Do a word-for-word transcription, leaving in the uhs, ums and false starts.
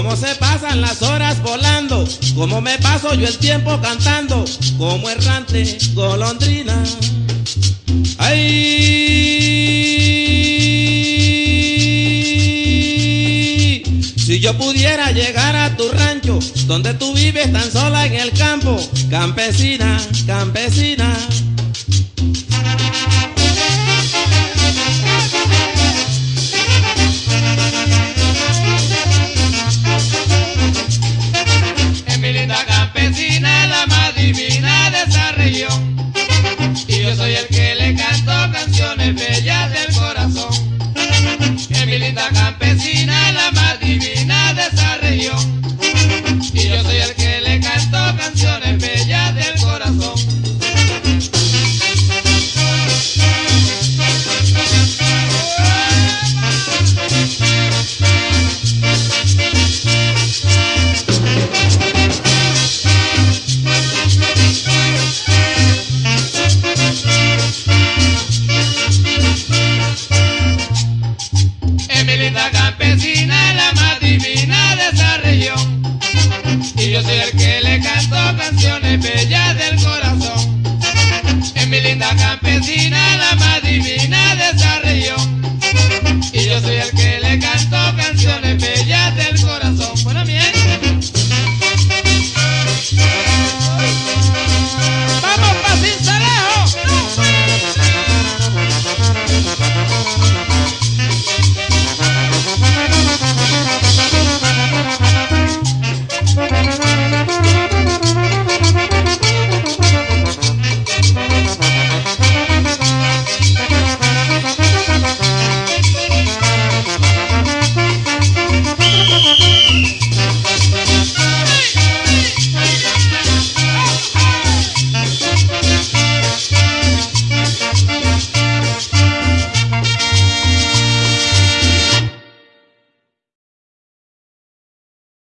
Cómo se pasan las horas volando, cómo me paso yo el tiempo cantando, como errante golondrina. Ay, si yo pudiera llegar a tu rancho, donde tú vives tan sola en el campo, campesina, campesina. Es mi linda campesina, la más divina de esa región, y yo soy el que le canto canciones bellas del corazón. Es mi linda campesina, la más divina de esa región, y yo soy el que le canto canciones bellas del corazón. Es mi linda campesina.